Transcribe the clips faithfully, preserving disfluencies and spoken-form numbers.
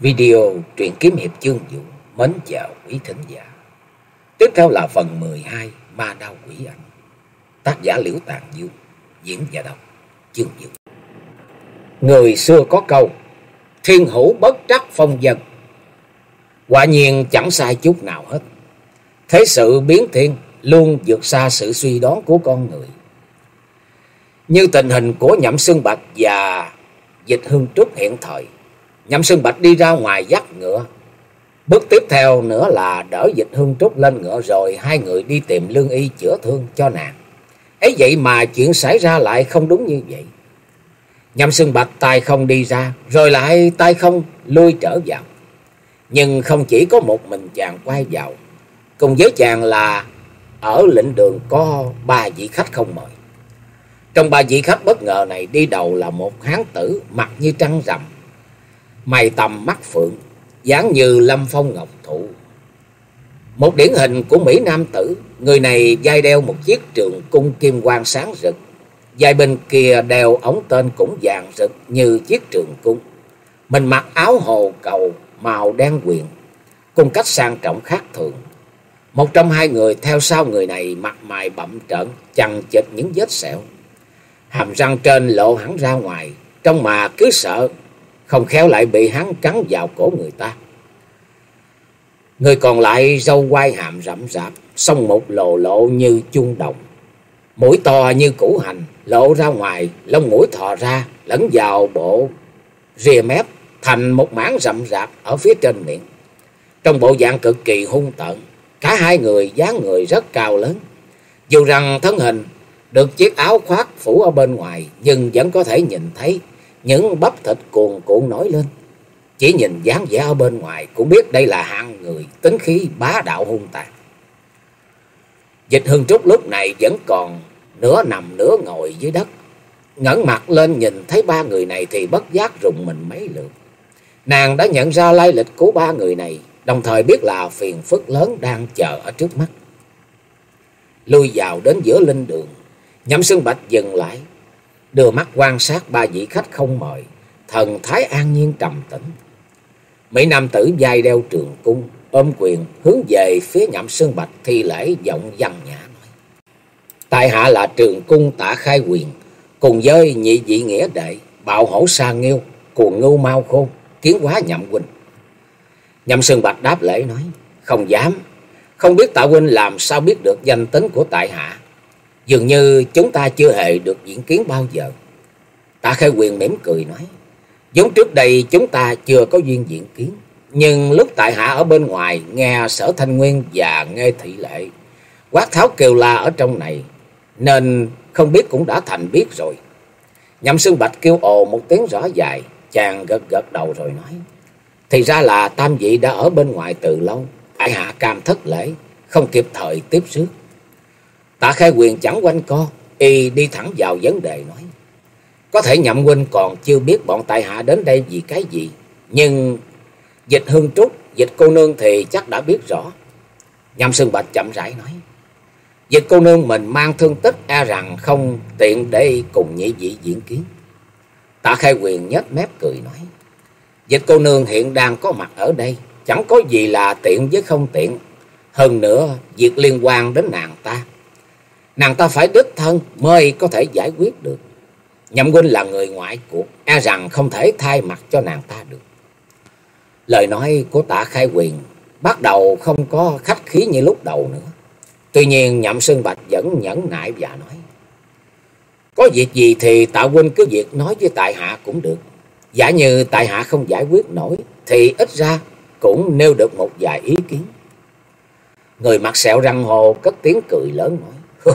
Video truyện kiếm hiệp chương vũ mến chào quý thính giả. Tiếp theo là phần mười hai Ma Đao Quỷ Ảnh. Tác giả Liễu Tàn Dương, diễn và đọc chương vũ. Người xưa có câu thiên hữu bất trắc phong dân. Quả nhiên chẳng sai chút nào hết. Thế sự biến thiên luôn vượt xa sự suy đoán của con người. Như tình hình của Nhậm Xương Bạch và Dịch Hương Trúc hiện thời. Nhậm Xương Bạch đi ra ngoài dắt ngựa. Bước tiếp theo nữa là đỡ Dịch Hương Trúc lên ngựa, rồi hai người đi tìm lương y chữa thương cho nàng. Ấy vậy mà chuyện xảy ra lại không đúng như vậy. Nhậm Xương Bạch tay không đi ra, rồi lại tay không lui trở vào. Nhưng không chỉ có một mình chàng quay vào. Cùng với chàng là ở lĩnh đường có ba vị khách không mời. Trong ba vị khách bất ngờ này, đi đầu là một hán tử mặt như trăng rằm, mày tầm mắt phượng, dáng như lâm phong ngọc thụ. Một điển hình của mỹ nam tử. Người này vai đeo một chiếc trường cung kim quang sáng rực, vai bên kia đeo ống tên cũng vàng rực như chiếc trường cung. Mình mặc áo hồ cầu màu đen quyền, cung cách sang trọng khác thường. Một trong hai người theo sau người này mặt mày bặm trợn, chằng chịt những vết sẹo, hàm răng trên lộ hẳn ra ngoài, trong mà cứ sợ không khéo lại bị hắn cắn vào cổ người ta. Người còn lại râu quai hàm rậm rạp, song một lồ lộ như chuông đồng, mũi to như củ hành lộ ra ngoài, lông mũi thò ra lẫn vào bộ rìa mép thành một mảng rậm rạp ở phía trên miệng. Trong bộ dạng cực kỳ hung tợn, cả hai người dáng người rất cao lớn. Dù rằng thân hình được chiếc áo khoác phủ ở bên ngoài, nhưng vẫn có thể nhìn thấy những bắp thịt cuồn cuộn nổi lên. Chỉ nhìn dáng vẻ ở bên ngoài cũng biết đây là hạng người tính khí bá đạo hung tàn. Dịch Hương Trúc lúc này vẫn còn nửa nằm nửa ngồi dưới đất, ngẩng mặt lên nhìn thấy ba người này thì bất giác rùng mình mấy lượt. Nàng đã nhận ra lai lịch của ba người này, đồng thời biết là phiền phức lớn đang chờ ở trước mắt. Lui vào đến giữa linh đường, Nhậm Xương Bạch dừng lại, đưa mắt quan sát ba vị khách không mời, thần thái an nhiên trầm tĩnh. Mỹ nam tử vai đeo trường cung, ôm quyền hướng về phía Nhậm Xương Bạch thi lễ, giọng văn nhã nói: tại hạ là Trường Cung Tạ Khai Quyền, cùng với nhị vị nghĩa đệ Bạo Hổ Sa Nghiêu, Cuồng Ngưu Mao Khôn, kiến hóa Nhậm huynh. Nhậm Xương Bạch đáp lễ nói: không dám, không biết Tạ huynh làm sao biết được danh tính của tại hạ. Dường như chúng ta chưa hề được diễn kiến bao giờ. Tạ Khai Quyền mỉm cười nói: giống trước đây chúng ta chưa có duyên diễn kiến, nhưng lúc tại hạ ở bên ngoài nghe Sở Thanh Nguyên và nghe Thị Lệ quát tháo kêu la ở trong này, nên không biết cũng đã thành biết rồi. Nhậm Xương Bạch kêu ồ một tiếng rõ dài, chàng gật gật đầu rồi nói: thì ra là tam vị đã ở bên ngoài từ lâu, tại hạ cam thất lễ, không kịp thời tiếp rước. Tạ Khai Quyền chẳng quanh co, y đi thẳng vào vấn đề nói: có thể Nhậm huynh còn chưa biết bọn tại hạ đến đây vì cái gì, nhưng Dịch Hương Trúc, Dịch cô nương thì chắc đã biết rõ. Nhậm Xương Bạch chậm rãi nói: Dịch cô nương mình mang thương tích, e rằng không tiện để cùng nhị vị diễn kiến. Tạ Khai Quyền nhếch mép cười nói: Dịch cô nương hiện đang có mặt ở đây, chẳng có gì là tiện với không tiện. Hơn nữa việc liên quan đến nàng ta, nàng ta phải đích thân mới có thể giải quyết được. Nhậm huynh là người ngoại cuộc, e rằng không thể thay mặt cho nàng ta được. Lời nói của Tạ Khai Quyền bắt đầu không có khách khí như lúc đầu nữa. Tuy nhiên Nhậm Xương Bạch vẫn nhẫn nại và nói: có việc gì thì Tạ huynh cứ việc nói với tại hạ cũng được. Giả như tại hạ không giải quyết nổi, thì ít ra cũng nêu được một vài ý kiến. Người mặt sẹo răng hồ cất tiếng cười lớn nói: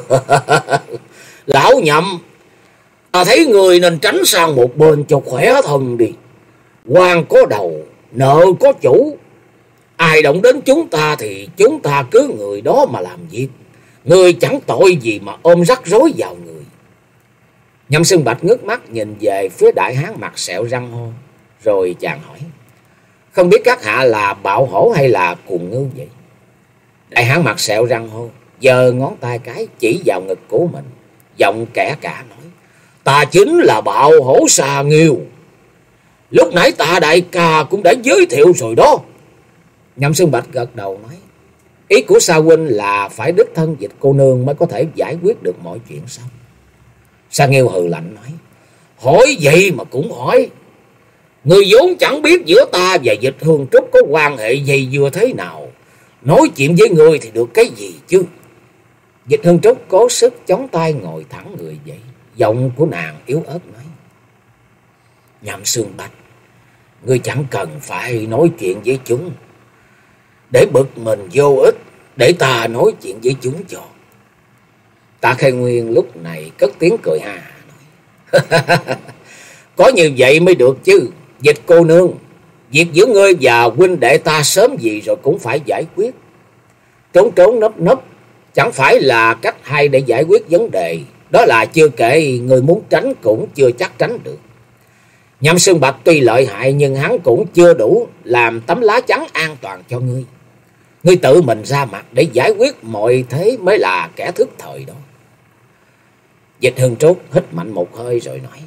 lão Nhậm, ta thấy người nên tránh sang một bên cho khỏe thân đi. Quan có đầu, nợ có chủ, ai động đến chúng ta thì chúng ta cứ người đó mà làm việc. Người chẳng tội gì mà ôm rắc rối vào người. Nhậm Xương Bạch ngước mắt nhìn về phía đại hán mặt sẹo răng hô, rồi chàng hỏi: không biết các hạ là Bạo Hổ hay là Cuồng Ngưu vậy? Đại hán mặt sẹo răng hô giơ ngón tay cái chỉ vào ngực của mình, giọng kẻ cả nói: ta chính là Bạo Hổ Sa Nghiêu. Lúc nãy Tạ đại ca cũng đã giới thiệu rồi đó. Nhậm Xương Bạch gật đầu nói. Ý của Sa huynh là phải đích thân Dịch cô nương mới có thể giải quyết được mọi chuyện sao? Sa Nghiêu hừ lạnh nói. Hỏi vậy mà cũng hỏi. Người vốn chẳng biết giữa ta và Dịch Hương Trúc có quan hệ gì vừa thế nào. Nói chuyện với người thì được cái gì chứ? Dịch Hương Trúc cố sức chống tay ngồi thẳng người dậy. Giọng của nàng yếu ớt nói. Nhậm Xương Bạch, ngươi chẳng cần phải nói chuyện với chúng. Để bực mình vô ích, để ta nói chuyện với chúng cho. Tạ Khai Nguyên lúc này cất tiếng cười hà nói. Có như vậy mới được chứ. Dịch cô nương, việc giữa ngươi và huynh đệ ta sớm gì rồi cũng phải giải quyết. Trốn trốn nấp nấp chẳng phải là cách hay để giải quyết vấn đề. Đó là chưa kể người muốn tránh cũng chưa chắc tránh được. Nhậm Xương Bạch tuy lợi hại nhưng hắn cũng chưa đủ làm tấm lá chắn an toàn cho ngươi. Ngươi tự mình ra mặt để giải quyết mọi thế mới là kẻ thức thời đó. Dịch Hương Trúc hít mạnh một hơi rồi nói.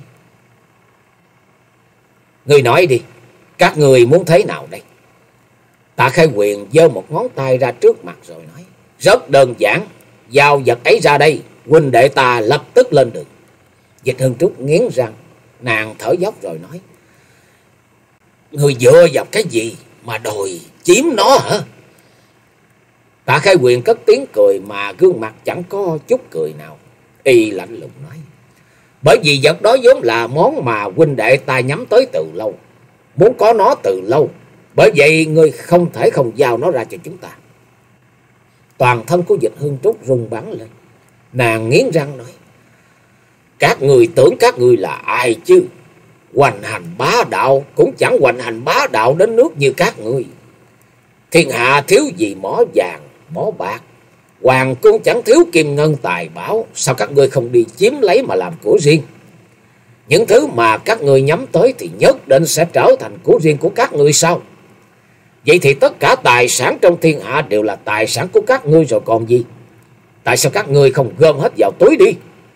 Ngươi nói đi, các người muốn thế nào đây? Tạ Khai Quyền giơ một ngón tay ra trước mặt rồi nói. Rất đơn giản, giao vật ấy ra đây, huynh đệ ta lập tức lên đường. Dịch Hương Trúc nghiến răng, nàng thở dốc rồi nói. Người dựa vào cái gì mà đòi chiếm nó hả? Tạ Khai Quyền cất tiếng cười mà gương mặt chẳng có chút cười nào. Y lạnh lùng nói. Bởi vì vật đó vốn là món mà huynh đệ ta nhắm tới từ lâu, muốn có nó từ lâu. Bởi vậy ngươi không thể không giao nó ra cho chúng ta. Toàn thân của Dịch Hương Trúc rung bắn lên. Nàng nghiến răng nói. Các người tưởng các người là ai chứ? Hoành hành bá đạo cũng chẳng hoành hành bá đạo đến nước như các người. Thiên hạ thiếu gì mỏ vàng, mỏ bạc. Hoàng cung chẳng thiếu kim ngân tài bảo. Sao các ngươi không đi chiếm lấy mà làm của riêng? Những thứ mà các ngươi nhắm tới thì nhất định sẽ trở thành của riêng của các ngươi sao? Vậy thì tất cả tài sản trong thiên hạ đều là tài sản của các ngươi rồi còn gì? Tại sao các ngươi không gom hết vào túi đi?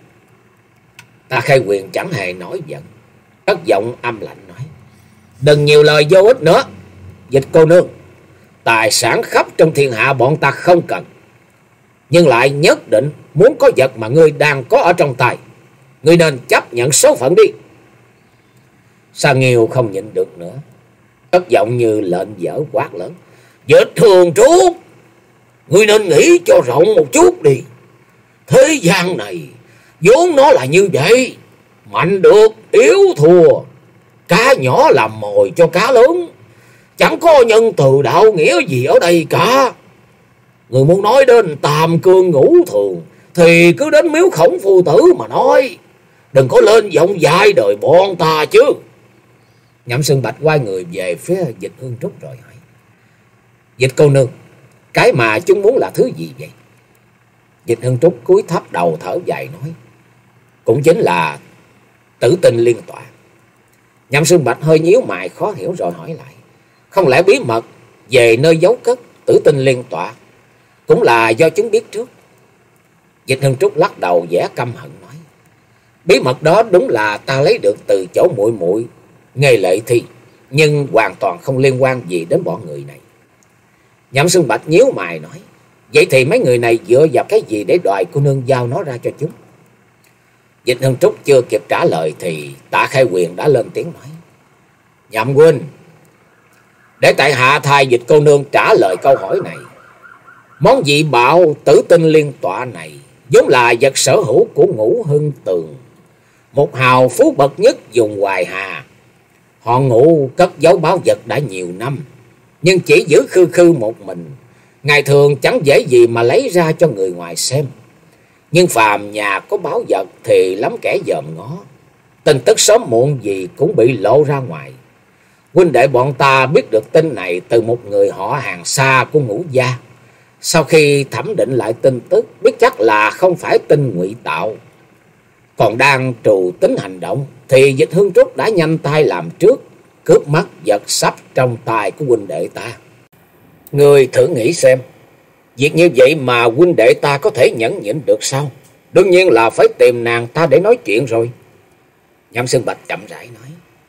Tạ Khai Quyền chẳng hề nổi giận, cất giọng âm lạnh nói. Đừng nhiều lời vô ích nữa. Dịch cô nương, tài sản khắp trong thiên hạ bọn ta không cần, nhưng lại nhất định muốn có vật mà ngươi đang có ở trong tay. Ngươi nên chấp nhận số phận đi. Sa Nghiêu không nhịn được nữa, cất giọng như lệnh dở quát lớn. Dịch Hương Trúc, ngươi nên nghĩ cho rộng một chút đi. Thế gian này vốn nó là như vậy. Mạnh được, yếu thua. Cá nhỏ làm mồi cho cá lớn. Chẳng có nhân từ đạo nghĩa gì ở đây cả. Người muốn nói đến tam cương ngũ thường thì cứ đến miếu Khổng Phu Tử mà nói. Đừng có lên giọng dài đời bọn ta chứ. Nhậm Xương Bạch quay người về phía Dịch Hương Trúc rồi hỏi. Dịch cô nương, cái mà chúng muốn là thứ gì vậy? Dịch Hương Trúc cúi thấp đầu thở dài nói. Cũng chính là tử tinh liên tọa. Nhậm Xương Bạch hơi nhíu mày khó hiểu rồi hỏi lại. Không lẽ bí mật về nơi giấu cất tử tinh liên tọa cũng là do chúng biết trước? Dịch Hương Trúc lắc đầu vẻ căm hận nói. Bí mật đó đúng là ta lấy được từ chỗ muội muội Nghê Lệ Thi, nhưng hoàn toàn không liên quan gì đến bọn người này. Nhậm Xương Bạch nhíu mày nói. Vậy thì mấy người này dựa vào cái gì để đòi cô nương giao nó ra cho chúng? Dịch Hương Trúc chưa kịp trả lời thì Tạ Khai Quyền đã lên tiếng nói. Nhậm huynh, để tại hạ thay Dịch cô nương trả lời câu hỏi này. Món dị bạo tử tinh liên tọa này vốn là vật sở hữu của Ngũ Hưng Tường, một hào phú bậc nhất vùng Hoài Hà. Họ Ngũ cất giấu báu vật đã nhiều năm, nhưng chỉ giữ khư khư một mình. Ngày thường chẳng dễ gì mà lấy ra cho người ngoài xem. Nhưng phàm nhà có báu vật thì lắm kẻ dòm ngó. Tin tức sớm muộn gì cũng bị lộ ra ngoài. Huynh đệ bọn ta biết được tin này từ một người họ hàng xa của Ngũ gia. Sau khi thẩm định lại tin tức, biết chắc là không phải tin ngụy tạo. Còn đang trù tính hành động thì Dịch Hương Trúc đã nhanh tay làm trước, cướp mất vật sắp trong tay của huynh đệ ta. Người thử nghĩ xem, việc như vậy mà huynh đệ ta có thể nhẫn nhịn được sao? Đương nhiên là phải tìm nàng ta để nói chuyện rồi. Nhậm Xương Bạch chậm rãi nói.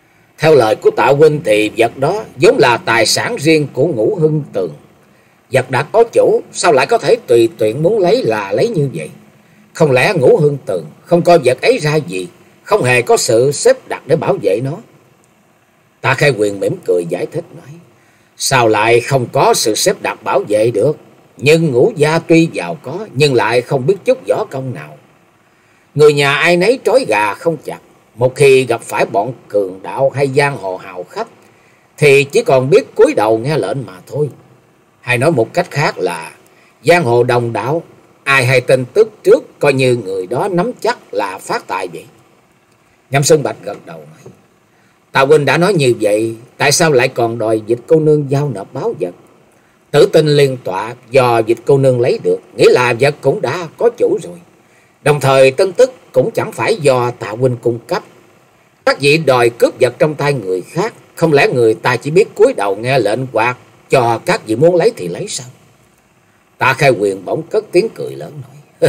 Theo lời của Tạ huynh thì vật đó vốn là tài sản riêng của Ngũ Hưng Tường. Vật đã có chủ, sao lại có thể tùy tiện muốn lấy là lấy như vậy? Không lẽ Ngũ Hưng Tường không coi vật ấy ra gì, không hề có sự xếp đặt để bảo vệ nó? Tạ Khai Quyền mỉm cười giải thích nói, sao lại không có sự xếp đặt bảo vệ được? Nhưng Ngũ gia tuy giàu có nhưng lại không biết chút võ công nào. Người nhà ai nấy trói gà không chặt. Một khi gặp phải bọn cường đạo hay giang hồ hào khách thì chỉ còn biết cúi đầu nghe lệnh mà thôi. Hay nói một cách khác là giang hồ đồng đạo, ai hay tin tức trước coi như người đó nắm chắc là phát tài vậy. Nhậm Xuân Bạch gật đầu nói, Tạ huynh đã nói như vậy, tại sao lại còn đòi Dịch cô nương giao nộp báo vật? Tử Tinh Liên Tọa do Dịch cô nương lấy được, nghĩa là vật cũng đã có chủ rồi. Đồng thời tin tức cũng chẳng phải do Tạ huynh cung cấp. Các vị đòi cướp vật trong tay người khác, không lẽ người ta chỉ biết cúi đầu nghe lệnh hoặc cho các vị muốn lấy thì lấy sao? Tạ Khai Quyền bỗng cất tiếng cười lớn nói,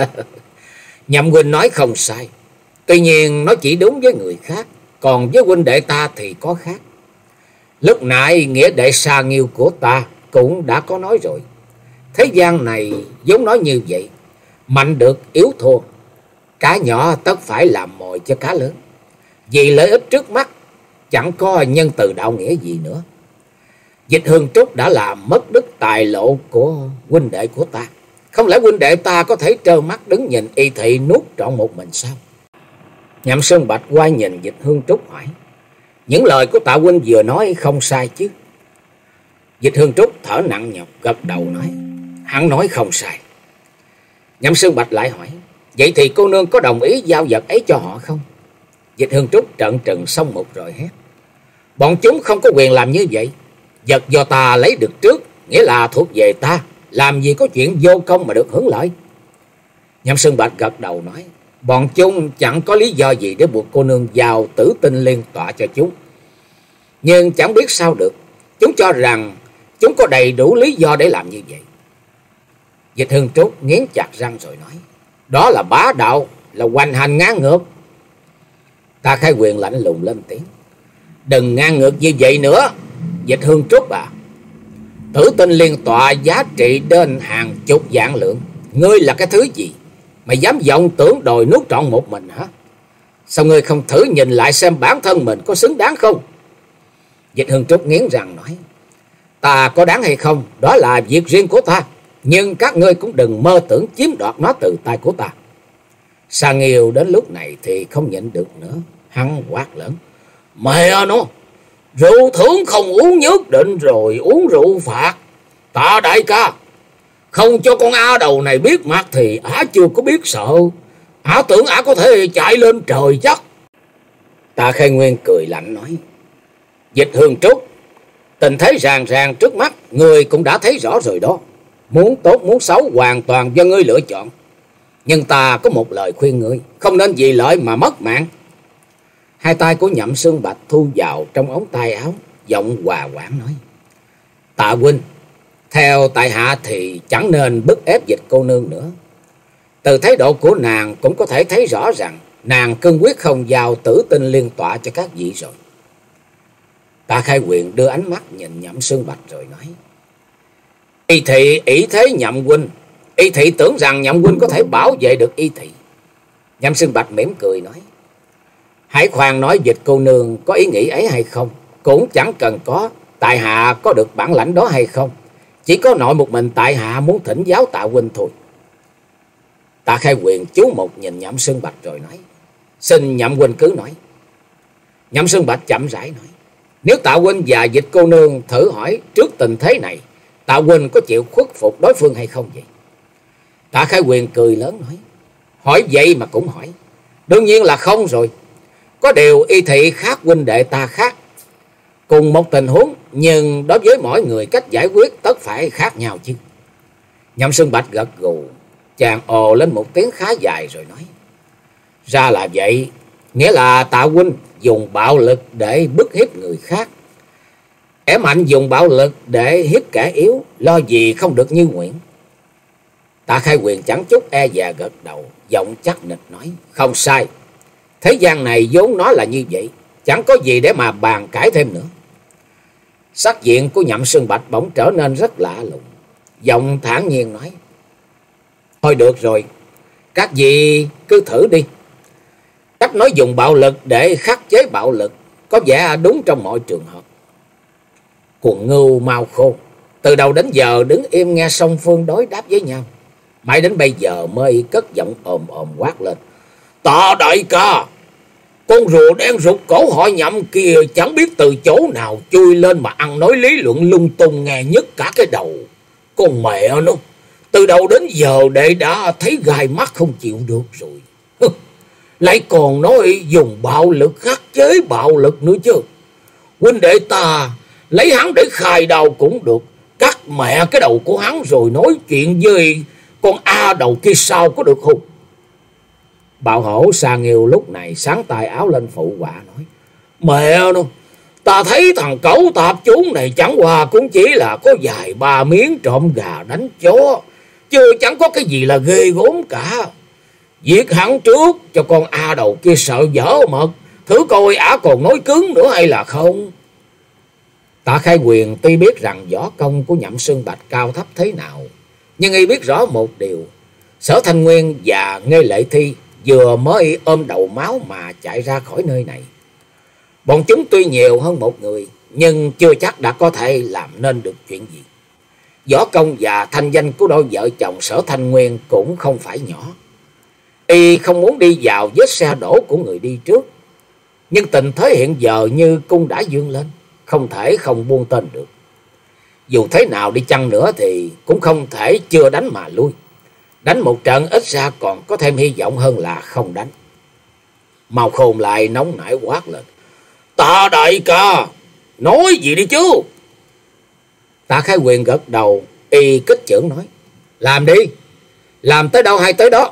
Nhậm huynh nói không sai. Tuy nhiên nó chỉ đúng với người khác, còn với huynh đệ ta thì có khác. Lúc nãy nghĩa đệ Sa Nghiêu của ta cũng đã có nói rồi. Thế gian này giống nói như vậy, mạnh được yếu thua. Cá nhỏ tất phải làm mồi cho cá lớn. Vì lợi ích trước mắt chẳng có nhân từ đạo nghĩa gì nữa. Dịch Hương Trúc đã làm mất đức tài lộ của huynh đệ của ta. Không lẽ huynh đệ ta có thể trơ mắt đứng nhìn y thị nuốt trọn một mình sao? Nhậm Sơn Bạch quay nhìn Dịch Hương Trúc hỏi, những lời của Tạ huynh vừa nói không sai chứ? Dịch Hương Trúc thở nặng nhọc gật đầu nói, hắn nói không sai. Nhậm Sơn Bạch lại hỏi, vậy thì cô nương có đồng ý giao vật ấy cho họ không? Dịch Hương Trúc trợn trừng xong một rồi hét, bọn chúng không có quyền làm như vậy. Vật do ta lấy được trước, nghĩa là thuộc về ta, làm gì có chuyện vô công mà được hưởng lợi. Nhậm Sơn Bạch gật đầu nói, bọn chúng chẳng có lý do gì để buộc cô nương giao Tử Tinh Liên Tọa cho chúng. Nhưng chẳng biết sao được, chúng cho rằng chúng có đầy đủ lý do để làm như vậy. Dịch Hương Trúc nghiến chặt răng rồi nói, đó là bá đạo, là hoành hành ngang ngược. Tạ Khai Quyền lạnh lùng lên tiếng, đừng ngang ngược như vậy nữa. Dịch Hương Trúc à, Tử Tinh Liên Tọa giá trị đến hàng chục vạn lượng. Ngươi là cái thứ gì mà dám vọng tưởng đòi nuốt trọn một mình hả? Sao ngươi không thử nhìn lại xem bản thân mình có xứng đáng không? Dịch Hương Trúc nghiến răng nói, ta có đáng hay không đó là việc riêng của ta, nhưng các ngươi cũng đừng mơ tưởng chiếm đoạt nó từ tay của ta. Sa Nghiêu đến lúc này thì không nhịn được nữa, hắn quát lớn, mẹ nó, rượu thưởng không uống nhất định rồi uống rượu phạt. Tạ đại ca, không cho con A đầu này biết mặt thì ả chưa có biết sợ. Ả tưởng ả có thể chạy lên trời chắc. Tạ Khai Nguyên cười lạnh nói, Dịch Hương Trúc, tình thế ràng ràng trước mắt, ngươi cũng đã thấy rõ rồi đó. Muốn tốt muốn xấu hoàn toàn do ngươi lựa chọn. Nhưng ta có một lời khuyên ngươi, không nên vì lợi mà mất mạng. Hai tay của Nhậm Xương Bạch thu vào trong ống tay áo, giọng hòa quản nói, Tạ huynh, theo tại hạ thì chẳng nên bức ép Dịch cô nương nữa. Từ thái độ của nàng cũng có thể thấy rõ rằng nàng cương quyết không giao Tử Tinh Liên Tọa cho các vị rồi. Tạ Khai Quyền đưa ánh mắt nhìn Nhậm Xương Bạch rồi nói, y thị ý thế Nhậm huynh, y thị tưởng rằng Nhậm huynh có thể bảo vệ được y thị. Nhậm Xương Bạch mỉm cười nói, hãy khoan nói Dịch cô nương có ý nghĩ ấy hay không, cũng chẳng cần có tại hạ có được bản lãnh đó hay không. Chỉ có nội một mình tại hạ muốn thỉnh giáo Tạ huynh thôi. Tạ Khai Quyền chú một nhìn Nhậm Xương Bạch rồi nói, xin Nhậm huynh cứ nói. Nhậm Xương Bạch chậm rãi nói, nếu Tạ huynh và Dịch cô nương thử hỏi trước tình thế này, Tạ huynh có chịu khuất phục đối phương hay không vậy? Tạ Khai Quyền cười lớn nói, hỏi vậy mà cũng hỏi. Đương nhiên là không rồi. Có điều y thị khác huynh đệ ta khác. Cùng một tình huống, nhưng đối với mỗi người cách giải quyết tất phải khác nhau chứ. Nhậm Xương Bạch gật gù, chàng ồ lên một tiếng khá dài rồi nói, ra là vậy, nghĩa là Tạ huynh dùng bạo lực để bức hiếp người khác. Kẻ mạnh dùng bạo lực để hiếp kẻ yếu, lo gì không được như nguyện. Tạ Khai Quyền chẳng chút e dè gật đầu, giọng chắc nịch nói, không sai. Thế gian này vốn nó là như vậy, chẳng có gì để mà bàn cãi thêm nữa. Sắc diện của Nhậm Xương Bạch bỗng trở nên rất lạ lùng, giọng thản nhiên nói: Thôi được rồi, các vị cứ thử đi. Cách nói dùng bạo lực để khắc chế bạo lực có vẻ đúng trong mọi trường hợp. Cuồng Ngưu Mao Khôn từ đầu đến giờ đứng im nghe song phương đối đáp với nhau, mãi đến bây giờ mới cất giọng ồm ồm quát lên: Tạ đại ca, con rùa đen rụt cổ họ Nhậm kia chẳng biết từ chỗ nào chui lên mà ăn nói lý luận lung tung nghe nhất cả cái đầu. Con mẹ nó, từ đầu đến giờ đệ đã thấy gai mắt không chịu được rồi. Lại còn nói dùng bạo lực khắc chế bạo lực nữa chứ. Huynh đệ ta lấy hắn để khai đầu cũng được, cắt mẹ cái đầu của hắn rồi nói chuyện với con A đầu kia sao có được không? Bạo hổ Sa Nghiêu lúc này sáng tay áo lên phụ họa nói: Mẹ nó, ta thấy thằng cẩu tạp chúng này chẳng qua cũng chỉ là có vài ba miếng trộm gà đánh chó, chứ chẳng có cái gì là ghê gớm cả. Giết hắn trước cho con A đầu kia sợ dở mật, thử coi ả còn nói cứng nữa hay là không. Tạ Khai Quyền tuy biết rằng võ công của Nhậm Xương Bạch cao thấp thế nào, nhưng y biết rõ một điều: Sở Thanh Nguyên và Nghê Lệ Thi vừa mới ôm đầu máu mà chạy ra khỏi nơi này. Bọn chúng tuy nhiều hơn một người, nhưng chưa chắc đã có thể làm nên được chuyện gì. Võ công và thanh danh của đôi vợ chồng Sở Thanh Nguyên cũng không phải nhỏ. Y không muốn đi vào vết xe đổ của người đi trước, nhưng tình thế hiện giờ như cung đã dương lên, không thể không buông tên được. Dù thế nào đi chăng nữa thì cũng không thể chưa đánh mà lui. Đánh một trận ít ra còn có thêm hy vọng hơn là không đánh. Mao Khôn lại nóng nảy quát lên: Tạ đại ca, nói gì đi chứ? Tạ Khai Quyền gật đầu, y kích chưởng nói: Làm đi, làm tới đâu hay tới đó.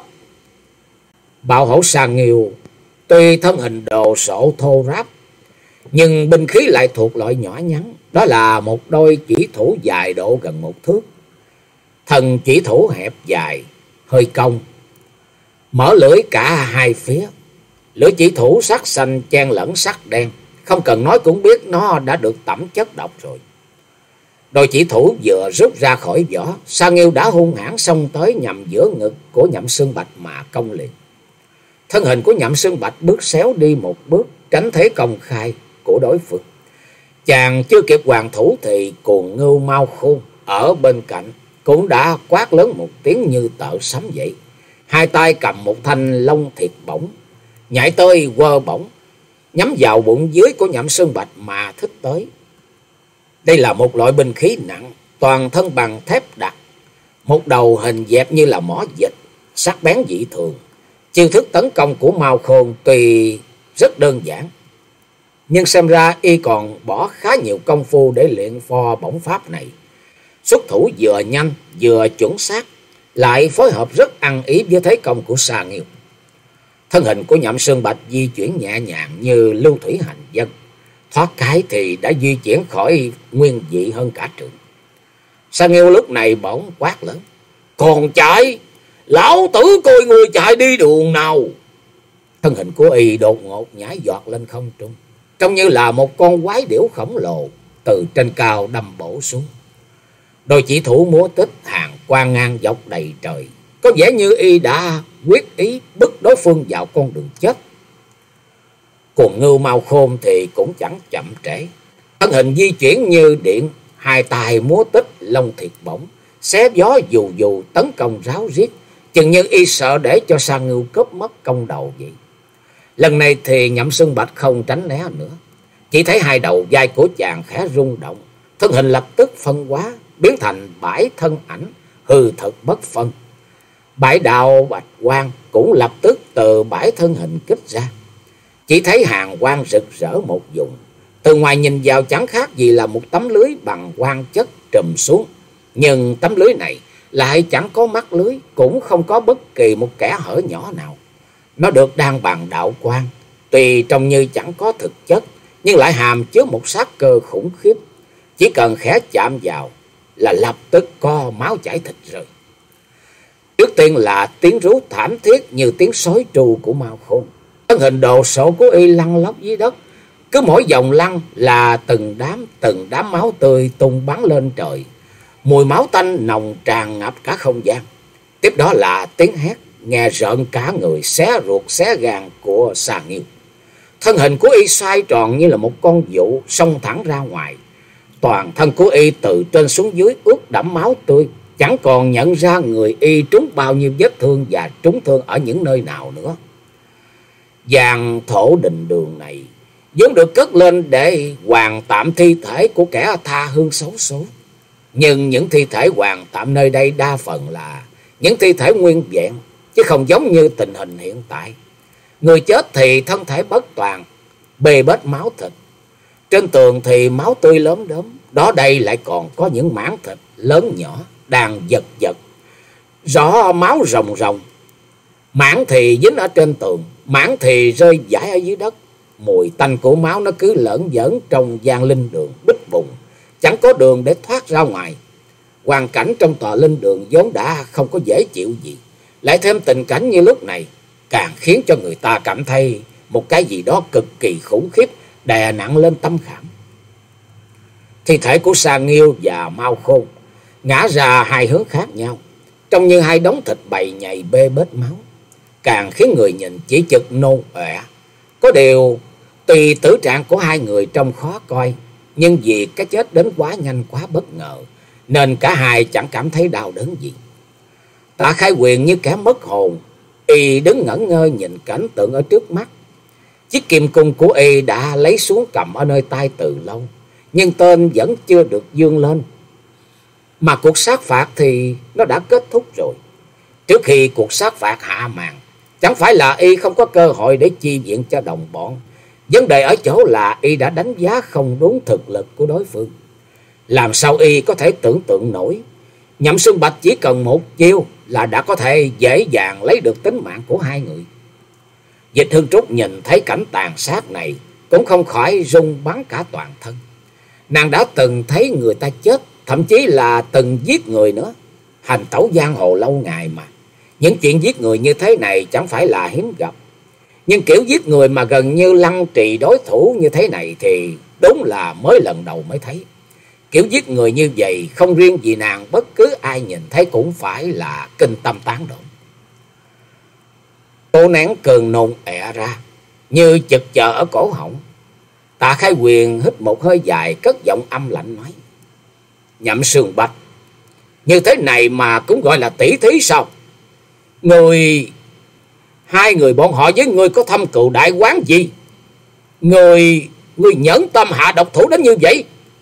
Bạo hổ Sa Nghiêu tuy thân hình đồ sộ thô ráp, nhưng binh khí lại thuộc loại nhỏ nhắn, đó là một đôi chỉ thủ dài độ gần một thước. Thân chỉ thủ hẹp dài, hơi cong, mở lưỡi cả hai phía. Lưỡi chỉ thủ sắc xanh chen lẫn sắc đen, không cần nói cũng biết nó đã được tẩm chất độc rồi. Đôi chỉ thủ vừa rút ra khỏi vỏ, Sa Nghiêu đã hung hãn xông tới nhằm giữa ngực của Nhậm Xương Bạch mà công liền. Thân hình của Nhậm Xương Bạch bước xéo đi một bước, tránh thế công khai của đối phương. Chàng chưa kịp hoàn thủ thì Cuồng Ngưu Mao Khôn ở bên cạnh cũng đã quát lớn một tiếng như tợ sấm vậy. Hai tay cầm một thanh long thiệt bổng, nhảy tới quơ bổng, nhắm vào bụng dưới của Nhậm Xương Bạch mà thích tới. Đây là một loại binh khí nặng, toàn thân bằng thép đặc, một đầu hình dẹp như là mỏ vịt, sắc bén dị thường. Chiêu thức tấn công của Mao Khôn tuy rất đơn giản, nhưng xem ra y còn bỏ khá nhiều công phu để luyện pho bổng pháp này. Xuất thủ vừa nhanh vừa chuẩn xác, lại phối hợp rất ăn ý với thế công của Sa Nghiêu. Thân hình của Nhậm Xương Bạch di chuyển nhẹ nhàng như lưu thủy hành dân, thoát cái thì đã di chuyển khỏi nguyên vị hơn cả trường. Sa Nghiêu lúc này bỗng quát lớn: Còn chạy, lão tử coi người chạy đi đường nào. Thân hình của y đột ngột nhảy giọt lên không trung, trông như là một con quái điểu khổng lồ từ trên cao đâm bổ xuống. Đôi chỉ thủ múa tích hàng quang ngang dọc đầy trời, có vẻ như y đã quyết ý bức đối phương vào con đường chết. Cuồng Ngưu Mao Khôn thì cũng chẳng chậm trễ, thân hình di chuyển như điện, hai tay múa tích long thiệt bổng, xé gió dù dù tấn công ráo riết, chừng như y sợ để cho Sa Nghiêu cướp mất công đầu vậy. Lần này thì Nhậm Xương Bạch không tránh né nữa, chỉ thấy hai đầu vai của chàng khẽ rung động, thân hình lập tức phân hóa, biến thành bãi thân ảnh hư thực bất phân. Bãi đạo bạch quang cũng lập tức từ bãi thân hình kích ra, chỉ thấy hàng quang rực rỡ một vùng, từ ngoài nhìn vào chẳng khác gì là một tấm lưới bằng quang chất trùm xuống, nhưng tấm lưới này lại chẳng có mắt lưới, cũng không có bất kỳ một kẽ hở nhỏ nào. Nó được đan bằng đạo quang, tuy trông như chẳng có thực chất, nhưng lại hàm chứa một sát cơ khủng khiếp. Chỉ cần khẽ chạm vào là lập tức co máu chảy thịt rơi. Trước tiên là tiếng rú thảm thiết như tiếng sói tru của Mao Khôn. Thân hình đồ sộ của y lăn lóc dưới đất, Cứ mỗi vòng lăn là từng đám từng đám máu tươi tung bắn lên trời. Mùi máu tanh nồng tràn ngập cả không gian. Tiếp đó là tiếng hét nghe rợn cả người, xé ruột xé gan của Sa Nghiêu. Thân hình của y xoay tròn như là một con dụ xông thẳng ra ngoài. Toàn thân của y từ trên xuống dưới ướt đẫm máu tươi, chẳng còn nhận ra người y trúng bao nhiêu vết thương và trúng thương ở những nơi nào nữa. Giang thổ đình đường này vốn được cất lên để hoàn tạm thi thể của kẻ tha hương xấu số. Nhưng những thi thể hoàn tạm nơi đây đa phần là những thi thể nguyên vẹn, chứ không giống như tình hình hiện tại. Người chết thì thân thể bất toàn, bê bết máu thịt. Trên tường thì máu tươi lốm đốm, đó đây lại còn có những mảng thịt lớn nhỏ đang giật giật, rõ máu ròng ròng. Mảng thì dính ở trên tường, mảng thì rơi rải ở dưới đất. Mùi tanh của máu nó cứ lởn vởn trong gian linh đường bích bùng, chẳng có đường để thoát ra ngoài. Hoàn cảnh trong tòa linh đường vốn đã không có dễ chịu gì, lại thêm tình cảnh như lúc này càng khiến cho người ta cảm thấy một cái gì đó cực kỳ khủng khiếp đè nặng lên tâm khảm. Thi thể của Sa Nghiêu và Mao Khôn ngã ra hai hướng khác nhau, trông như hai đống thịt bầy nhầy bê bết máu, càng khiến người nhìn chỉ chực nôn ọe. Có điều tùy tử trạng của hai người trông khó coi, nhưng vì cái chết đến quá nhanh quá bất ngờ nên cả hai chẳng cảm thấy đau đớn gì. Tạ Khai Quyền như kẻ mất hồn, y đứng ngẩn ngơ nhìn cảnh tượng ở trước mắt. Chiếc kim cung của y đã lấy xuống cầm ở nơi tay từ lâu, nhưng tên vẫn chưa được dương lên. Mà cuộc sát phạt thì nó đã kết thúc rồi. Trước khi cuộc sát phạt hạ màn, chẳng phải là y không có cơ hội để chi viện cho đồng bọn. Vấn đề ở chỗ là y đã đánh giá không đúng thực lực của đối phương. Làm sao y có thể tưởng tượng nổi Nhậm Xương Bạch chỉ cần một chiêu là đã có thể dễ dàng lấy được tính mạng của hai người. Dịch Hương Trúc nhìn thấy cảnh tàn sát này cũng không khỏi run bắn cả toàn thân. Nàng đã từng thấy người ta chết, thậm chí là từng giết người nữa. Hành tẩu giang hồ lâu ngày mà, những chuyện giết người như thế này chẳng phải là hiếm gặp. Nhưng kiểu giết người mà gần như lăng trì đối thủ như thế này thì đúng là mới lần đầu mới thấy. Kiểu giết người như vậy không riêng gì nàng, bất cứ ai nhìn thấy cũng phải là kinh tâm tán động. Tô nén cơn nôn ẹ ra như chực chờ ở cổ họng. Tạ Khai Quyền hít một hơi dài, cất giọng âm lạnh nói: Nhậm Xương Bạch, như thế này mà cũng gọi là tỷ thí sao? Người hai người bọn họ với ngươi có thâm cừu đại oán gì? Người người nhẫn tâm hạ độc thủ đến như vậy?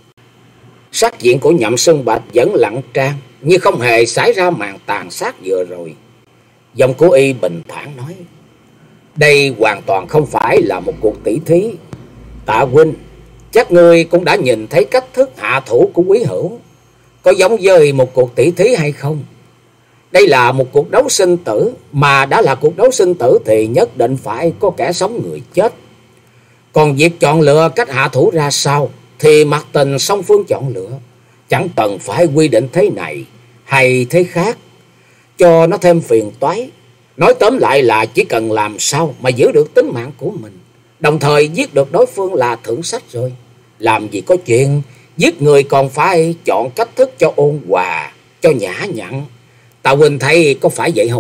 Sắc diện của Nhậm Xương Bạch vẫn lặng trang, như không hề xảy ra màn tàn sát vừa rồi. Giọng của y bình thản nói: Đây hoàn toàn không phải là một cuộc tỷ thí. Tạ huynh, chắc ngươi cũng đã nhìn thấy cách thức hạ thủ của Quý Hữu, có giống với một cuộc tỷ thí hay không? Đây là một cuộc đấu sinh tử, mà đã là cuộc đấu sinh tử thì nhất định phải có kẻ sống người chết. Còn việc chọn lựa cách hạ thủ ra sao thì mặc tình song phương chọn lựa, chẳng cần phải quy định thế này hay thế khác cho nó thêm phiền toái. Nói tóm lại là chỉ cần làm sao mà giữ được tính mạng của mình, đồng thời giết được đối phương là thượng sách rồi. Làm gì có chuyện giết người còn phải chọn cách thức cho ôn hòa, cho nhã nhặn. Tạ huynh thấy có phải vậy không?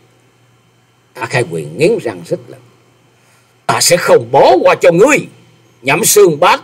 Tạ Khai Quyền nghiến răng rít lên: Ta sẽ không bỏ qua cho ngươi, Nhậm Xương Bạch.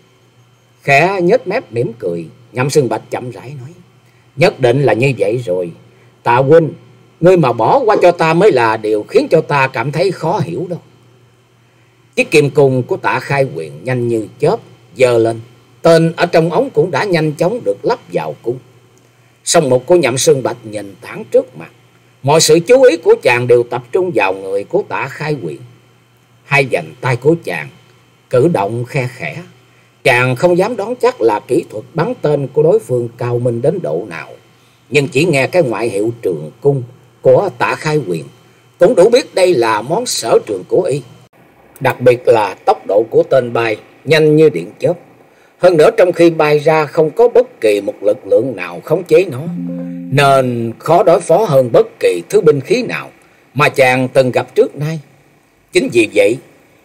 Khẽ nhếch mép mỉm cười, Nhậm Xương Bạch chậm rãi nói: Nhất định là như vậy rồi. Tạ huynh, ngươi mà bỏ qua cho ta mới là điều khiến cho ta cảm thấy khó hiểu đâu. Chiếc kim cung của Tạ Khai Quyền nhanh như chớp giơ lên, tên ở trong ống cũng đã nhanh chóng được lắp vào cung. Song mục của Nhậm Xương Bạch nhìn thẳng trước mặt, mọi sự chú ý của chàng đều tập trung vào người của Tạ Khai Quyền. Hai vành tay của chàng cử động khe khẽ, chàng không dám đoán chắc là kỹ thuật bắn tên của đối phương cao minh đến độ nào, nhưng chỉ nghe cái ngoại hiệu trường cung của Tạ Khai Quyền cũng đủ biết đây là món sở trường của y. Đặc biệt là tốc độ của tên bay nhanh như điện chớp. Hơn nữa trong khi bay ra không có bất kỳ một lực lượng nào khống chế nó, nên khó đối phó hơn bất kỳ thứ binh khí nào mà chàng từng gặp trước nay. Chính vì vậy,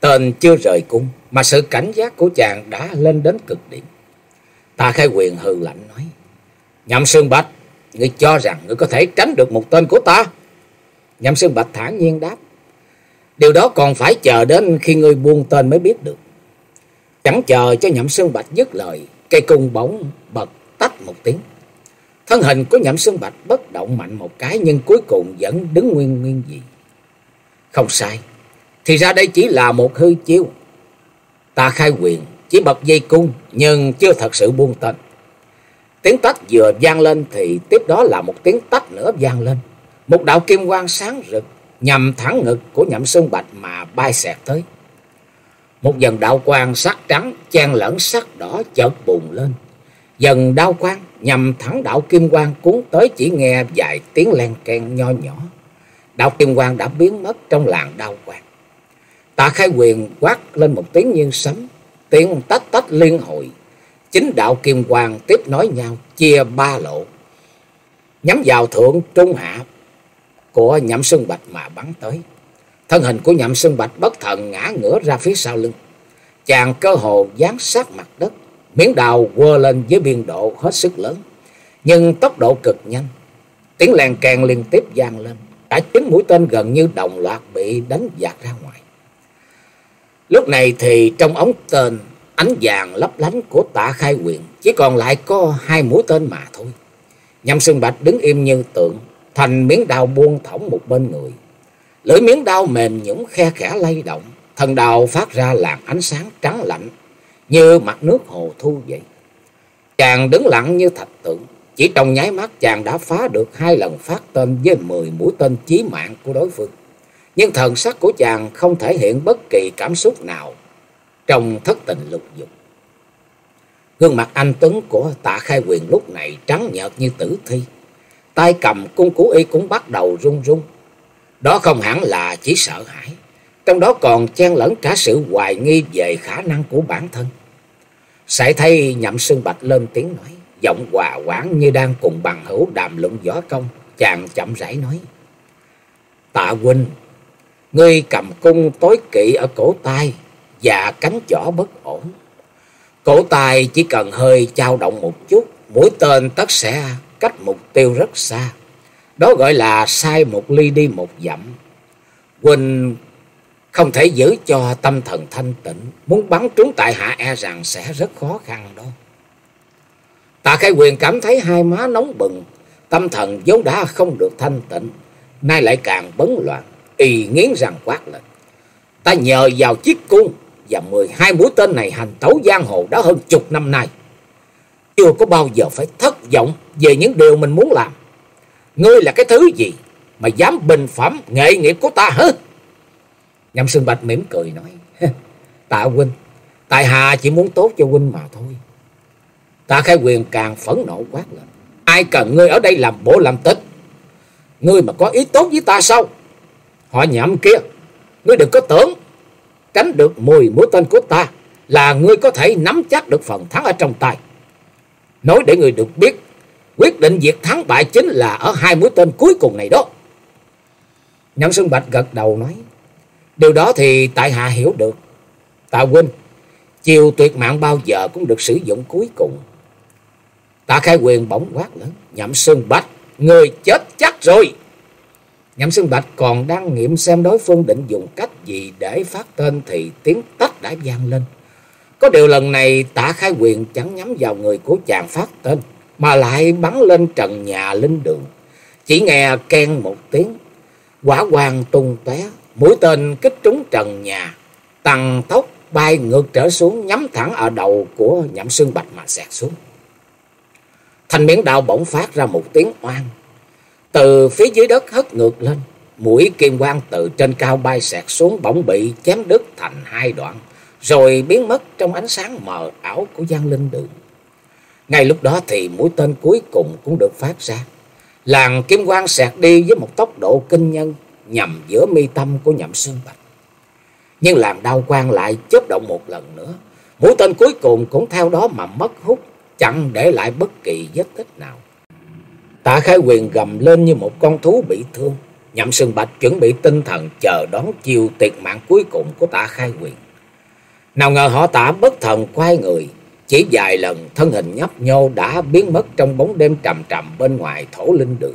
Tên chưa rời cung mà sự cảnh giác của chàng đã lên đến cực điểm. Tạ Khai Quyền hừ lạnh nói: Nhậm Sương Bạch, ngươi cho rằng ngươi có thể tránh được một tên của ta? Nhậm Sương Bạch thản nhiên đáp: Điều đó còn phải chờ đến khi ngươi buông tên mới biết được. Chẳng chờ cho Nhậm Sương Bạch dứt lời, cây cung bỗng bật tách một tiếng. Thân hình của Nhậm Sương Bạch bất động mạnh một cái, nhưng cuối cùng vẫn đứng nguyên nguyên dị. Không sai, thì ra đây chỉ là một hư chiêu. Tạ Khai Quyền chỉ bật dây cung nhưng chưa thật sự buông tên. Tiếng tách vừa vang lên thì tiếp đó là một tiếng tách nữa vang lên. Một đạo kim quang sáng rực nhằm thẳng ngực của Nhậm Sương Bạch mà bay xẹt tới. Một dần đạo quang sắc trắng chen lẫn sắc đỏ chợt bùng lên. Dần đao quang nhằm thẳng đạo kim quang cuốn tới, chỉ nghe vài tiếng len keng nho nhỏ. Đạo kim quang đã biến mất trong làn đao quang. Tạ Khai Quyền quát lên một tiếng như sấm, tiếng tách tách liên hồi. Chính đạo kim quang tiếp nối nhau, chia ba lộ, nhắm vào thượng trung hạ của Nhậm Sương Bạch mà bắn tới. Thân hình của Nhậm Sương Bạch bất thần ngã ngửa ra phía sau lưng. Chàng cơ hồ dán sát mặt đất, miếng đào quơ lên với biên độ hết sức lớn, nhưng tốc độ cực nhanh. Tiếng len keng liên tiếp vang lên, cả chín mũi tên gần như đồng loạt bị đánh dạt ra ngoài. Lúc này thì trong ống tên ánh vàng lấp lánh của Tạ Khai Quyền chỉ còn lại có hai mũi tên mà thôi. Nhậm Sương Bạch đứng im như tượng, thành miếng đao buông thõng một bên người. Lưỡi miếng đao mềm nhũn khe khẽ lay động, thân đao phát ra làn ánh sáng trắng lạnh như mặt nước hồ thu vậy. Chàng đứng lặng như thạch tượng, chỉ trong nháy mắt chàng đã phá được hai lần phát tên với mười mũi tên chí mạng của đối phương. Nhưng thần sắc của chàng không thể hiện bất kỳ cảm xúc nào trong thất tình lục dục. Gương mặt anh tuấn của Tạ Khai Quyền lúc này trắng nhợt như tử thi, tay cầm cung cú y cũng bắt đầu run run. Đó không hẳn là chỉ sợ hãi, trong đó còn chen lẫn cả sự hoài nghi về khả năng của bản thân. Sải thấy Nhậm Sương Bạch lên tiếng nói, giọng hòa hoãn như đang cùng bằng hữu đàm luận võ công. Chàng chậm rãi nói: Tạ huynh, ngươi cầm cung tối kỵ ở cổ tay và cánh chỏ bất ổn. Cổ tay chỉ cần hơi dao động một chút, mũi tên tất sẽ cách mục tiêu rất xa. Đó gọi là sai một ly đi một dặm. Huynh không thể giữ cho tâm thần thanh tịnh, muốn bắn trúng tại hạ e rằng sẽ rất khó khăn đó. Tạ Khai Quyền cảm thấy hai má nóng bừng, tâm thần vốn đã không được thanh tịnh, nay lại càng bấn loạn. Y nghiến răng quát lên: Ta nhờ vào chiếc cung và mười hai mũi tên này hành tẩu giang hồ đã hơn chục năm nay, chưa có bao giờ phải thất vọng về những điều mình muốn làm. Ngươi là cái thứ gì mà dám bình phẩm nghệ nghiệp của ta hả? Nhậm Sương Bạch mỉm cười nói: Tạ huynh, tại hạ chỉ muốn tốt cho huynh mà thôi. Tạ Khai Quyền càng phẫn nộ quát lên: Ai cần ngươi ở đây làm bộ làm tịch? Ngươi mà có ý tốt với ta sao? Họ Nhậm kia, ngươi đừng có tưởng tránh được mười mũi tên của ta là ngươi có thể nắm chắc được phần thắng ở trong tay. Nói để ngươi được biết, quyết định việc thắng bại chính là ở hai mũi tên cuối cùng này đó. Nhậm Sương Bạch gật đầu nói: Điều đó thì tại hạ hiểu được. Tạ huynh, chiêu tuyệt mạng bao giờ cũng được sử dụng cuối cùng. Tạ Khai Quyền bỗng quát lớn: Nhậm Sương Bạch, ngươi chết chắc rồi. Nhậm Sương Bạch còn đang nghiệm xem đối phương định dùng cách gì để phát tên thì tiếng tách đã vang lên. Có điều lần này Tạ Khai Quyền chẳng nhắm vào người của chàng phát tên, mà lại bắn lên trần nhà linh đường. Chỉ nghe keng một tiếng, hỏa quang tung tóe, mũi tên kích trúng trần nhà, tăng tốc bay ngược trở xuống, nhắm thẳng ở đầu của Nhậm Sương Bạch mà xẹt xuống. Thanh miếng đao bỗng phát ra một tiếng oang, từ phía dưới đất hất ngược lên. Mũi kim quang từ trên cao bay xẹt xuống, bỗng bị chém đứt thành hai đoạn, rồi biến mất trong ánh sáng mờ ảo của gian linh đường. Ngay lúc đó thì mũi tên cuối cùng cũng được phát ra. Làn kim quang xẹt đi với một tốc độ kinh nhân, nhằm giữa mi tâm của Nhậm Sương Bạch. Nhưng làn đao quang lại chớp động một lần nữa, mũi tên cuối cùng cũng theo đó mà mất hút, chẳng để lại bất kỳ vết tích nào. Tạ Khai Quyền gầm lên như một con thú bị thương, Nhậm Sương Bạch chuẩn bị tinh thần chờ đón chiêu tuyệt mạng cuối cùng của Tạ Khai Quyền. Nào ngờ họ Tạ bất thần quay người, chỉ vài lần thân hình nhấp nhô đã biến mất trong bóng đêm trầm trầm bên ngoài Thổ Linh Đường.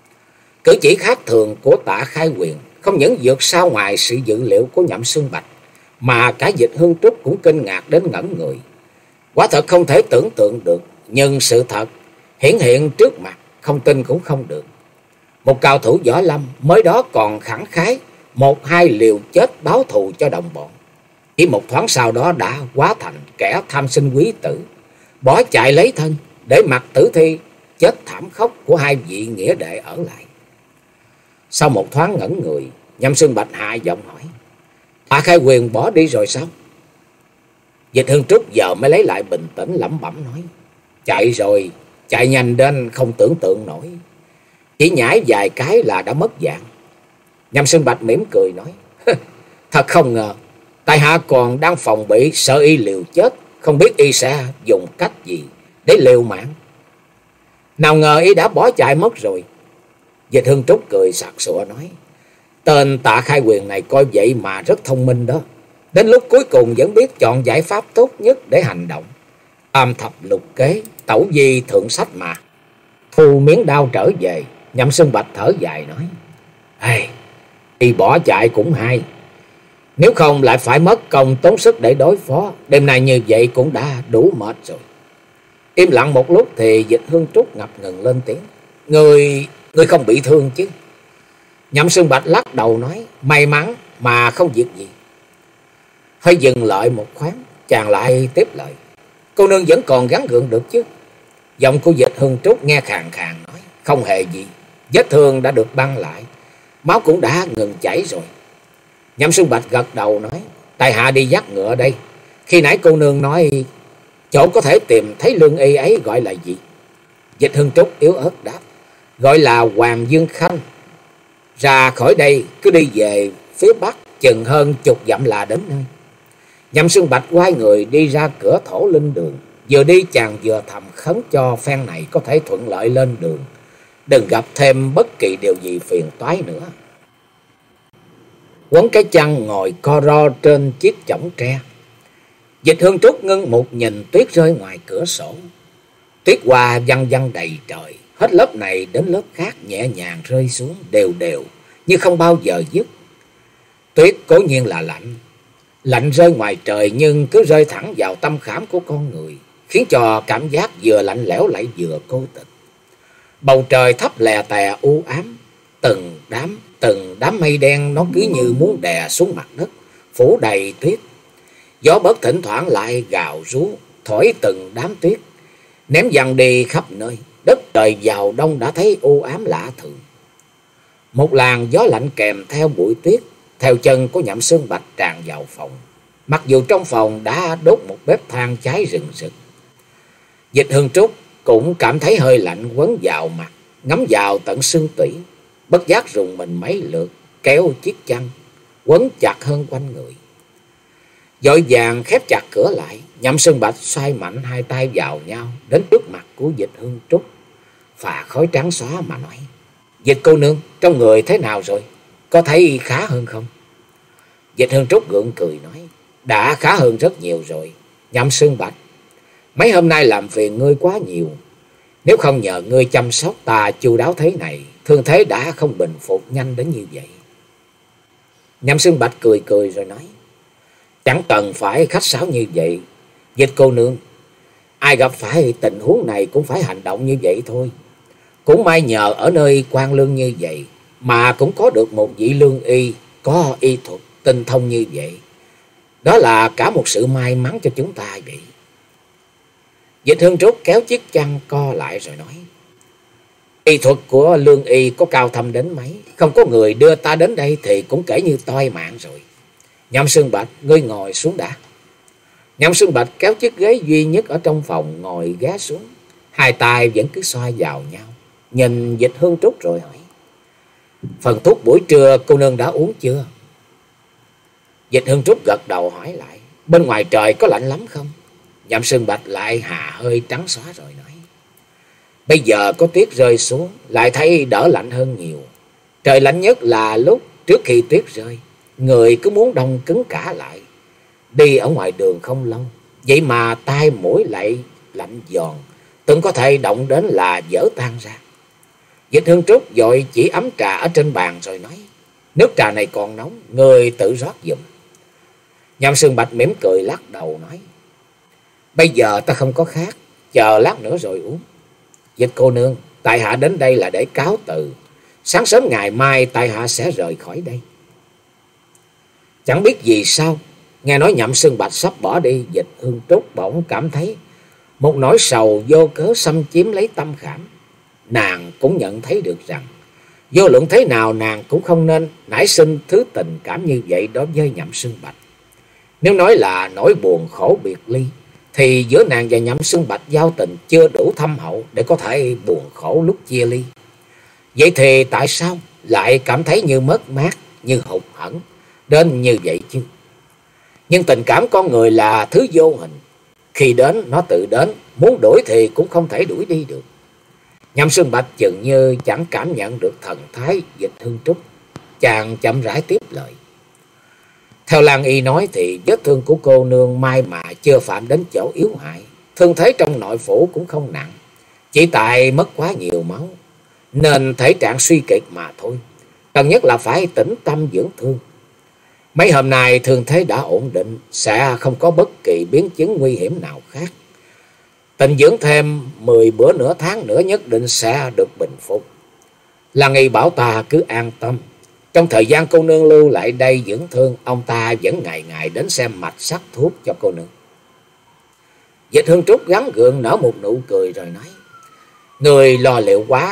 Cử chỉ khác thường của Tạ Khai Quyền không những vượt xa ngoài sự dự liệu của Nhậm Sương Bạch, mà cả Dịch Hương Trúc cũng kinh ngạc đến ngẩn người. Quả thật không thể tưởng tượng được, nhưng sự thật hiển hiện trước mặt, không tin cũng không được. Một cao thủ võ lâm mới đó còn khẳng khái một hai liều chết báo thù cho đồng bọn, chỉ một thoáng sau đó đã hóa thành kẻ tham sinh quý tử, bỏ chạy lấy thân để mặc tử thi chết thảm khốc của hai vị nghĩa đệ ở lại. Sau một thoáng ngẩn người, Nhậm Sương Bạch hạ giọng hỏi: Tạ Khai Quyền bỏ đi rồi sao? Dịch Hương Trúc giờ mới lấy lại bình tĩnh, lẩm bẩm nói: Chạy rồi, chạy nhanh đến không tưởng tượng nổi, chỉ nhảy vài cái là đã mất dạng. Nhậm Sương Bạch mỉm cười nói: Thật không ngờ, tại hạ còn đang phòng bị sợ y liều chết, không biết y sẽ dùng cách gì để liều mạng. Nào ngờ y đã bỏ chạy mất rồi. Dịch Hương Trúc cười sặc sụa nói: Tên Tạ Khai Quyền này coi vậy mà rất thông minh đó, đến lúc cuối cùng vẫn biết chọn giải pháp tốt nhất để hành động. Tam thập lục kế, tẩu di thượng sách mà. Thu miếng đao trở về, Nhậm Sương Bạch thở dài nói: Ê, y bỏ chạy cũng hay, nếu không lại phải mất công tốn sức để đối phó. Đêm nay như vậy cũng đã đủ mệt rồi. Im lặng một lúc thì Dịch Hương Trúc ngập ngừng lên tiếng: Người, người không bị thương chứ? Nhậm Sương Bạch lắc đầu nói: May mắn mà không việc gì. Hơi dừng lại một khoáng, chàng lại tiếp lời: Cô nương vẫn còn gắng gượng được chứ? Giọng của Dịch Hương Trúc nghe khàn khàn nói: Không hề gì, vết thương đã được băng lại, máu cũng đã ngừng chảy rồi. Nhậm Sương Bạch gật đầu nói: Tại hạ đi dắt ngựa đây. Khi nãy cô nương nói chỗ có thể tìm thấy lương y ấy gọi là gì? Dịch Hương Trúc yếu ớt đáp: Gọi là Hoàng Dương Khanh. Ra khỏi đây cứ đi về phía bắc chừng hơn chục dặm là đến nơi. Nhậm Sương Bạch quay người đi ra cửa Thổ Linh Đường. Vừa đi chàng vừa thầm khấn cho phen này có thể thuận lợi lên đường, đừng gặp thêm bất kỳ điều gì phiền toái nữa. Quấn cái chăn ngồi co ro trên chiếc chõng tre. Dịch Hương Trúc ngưng một nhìn tuyết rơi ngoài cửa sổ. Tuyết hoa văng văng đầy trời, hết lớp này đến lớp khác nhẹ nhàng rơi xuống đều đều như không bao giờ dứt. Tuyết cố nhiên là lạnh, lạnh rơi ngoài trời nhưng cứ rơi thẳng vào tâm khảm của con người, khiến cho cảm giác vừa lạnh lẽo lại vừa cô tịch. Bầu trời thấp lè tè u ám, từng đám từng đám mây đen nó cứ như muốn đè xuống mặt đất, phủ đầy tuyết. Gió bớt thỉnh thoảng lại gào rú, thổi từng đám tuyết, ném văng đi khắp nơi. Đất trời vào đông đã thấy u ám lạ thường. Một làn gió lạnh kèm theo bụi tuyết theo chân của Nhậm Sương Bạch tràn vào phòng, mặc dù trong phòng đã đốt một bếp than cháy rừng rực. Dịch Hương Trúc cũng cảm thấy hơi lạnh quấn vào mặt, ngấm vào tận xương tủy, bất giác rùng mình mấy lượt, kéo chiếc chăn quấn chặt hơn quanh người. Vội vàng khép chặt cửa lại, Nhậm Sương Bạch xoay mạnh hai tay vào nhau đến trước mặt của Dịch Hương Trúc, phà khói trắng xóa mà nói: Dịch cô nương, trong người thế nào rồi? Có thấy khá hơn không? Dịch Hương Trúc gượng cười nói: Đã khá hơn rất nhiều rồi. Nhậm Sương Bạch, mấy hôm nay làm phiền ngươi quá nhiều. Nếu không nhờ ngươi chăm sóc ta chu đáo thế này, thương thế đã không bình phục nhanh đến như vậy. Nhậm Sương Bạch cười cười rồi nói: Chẳng cần phải khách sáo như vậy. Dịch cô nương, ai gặp phải tình huống này cũng phải hành động như vậy thôi. Cũng may nhờ ở nơi quan lương như vậy mà cũng có được một vị lương y có y thuật tinh thông như vậy. Đó là cả một sự may mắn cho chúng ta vậy. Dịch Hương Trúc kéo chiếc chăn co lại rồi nói: Y thuật của lương y có cao thâm đến mấy, không có người đưa ta đến đây thì cũng kể như toi mạng rồi. Nhậm Sương Bạch, ngươi ngồi xuống đã. Nhậm Sương Bạch kéo chiếc ghế duy nhất ở trong phòng ngồi ghé xuống, hai tay vẫn cứ xoa vào nhau, nhìn Dịch Hương Trúc rồi hỏi: Phần thuốc buổi trưa cô nương đã uống chưa? Dịch Hương Trúc gật đầu hỏi lại: Bên ngoài trời có lạnh lắm không? Nhậm Sương Bạch lại hà hơi trắng xóa rồi nói: Bây giờ có tuyết rơi xuống, lại thấy đỡ lạnh hơn nhiều. Trời lạnh nhất là lúc trước khi tuyết rơi, người cứ muốn đông cứng cả lại. Đi ở ngoài đường không lâu, vậy mà tai mũi lại lạnh giòn, từng có thể động đến là vỡ tan ra. Dịch Hương Trúc vội chỉ ấm trà ở trên bàn rồi nói: nước trà này còn nóng, người tự rót giùm. Nhậm Sương Bạch mỉm cười lắc đầu nói: bây giờ ta không có khát, chờ lát nữa rồi uống. Dịch cô nương, tại hạ đến đây là để cáo từ, sáng sớm ngày mai tại hạ sẽ rời khỏi đây. Chẳng biết vì sao, nghe nói Nhậm Sương Bạch sắp bỏ đi, Dịch Hương Trúc bỗng cảm thấy một nỗi sầu vô cớ xâm chiếm lấy tâm khảm. Nàng cũng nhận thấy được rằng vô luận thế nào nàng cũng không nên nảy sinh thứ tình cảm như vậy đối với Nhậm Sương Bạch. Nếu nói là nỗi buồn khổ biệt ly, thì giữa nàng và Nhậm Sương Bạch giao tình chưa đủ thâm hậu để có thể buồn khổ lúc chia ly. Vậy thì tại sao lại cảm thấy như mất mát, như hụt hẫng đến như vậy chứ? Nhưng tình cảm con người là thứ vô hình, khi đến nó tự đến, muốn đuổi thì cũng không thể đuổi đi được. Nhậm Sương Bạch chừng như chẳng cảm nhận được thần thái Dịch Hương Trúc, chàng chậm rãi tiếp lời: theo Lan Y nói thì vết thương của cô nương may mà chưa phạm đến chỗ yếu hại, thương thế trong nội phủ cũng không nặng, chỉ tại mất quá nhiều máu nên thể trạng suy kiệt mà thôi. Cần nhất là phải tĩnh tâm dưỡng thương. Mấy hôm nay thương thế đã ổn định, sẽ không có bất kỳ biến chứng nguy hiểm nào khác. Tịnh dưỡng thêm mười bữa nửa tháng nữa nhất định sẽ được bình phục. Lan Y bảo ta cứ an tâm, trong thời gian cô nương lưu lại đây dưỡng thương, ông ta vẫn ngày ngày đến xem mạch sắc thuốc cho cô nương. Dịch Hương Trúc gắng gượng nở một nụ cười rồi nói: người lo liệu quá,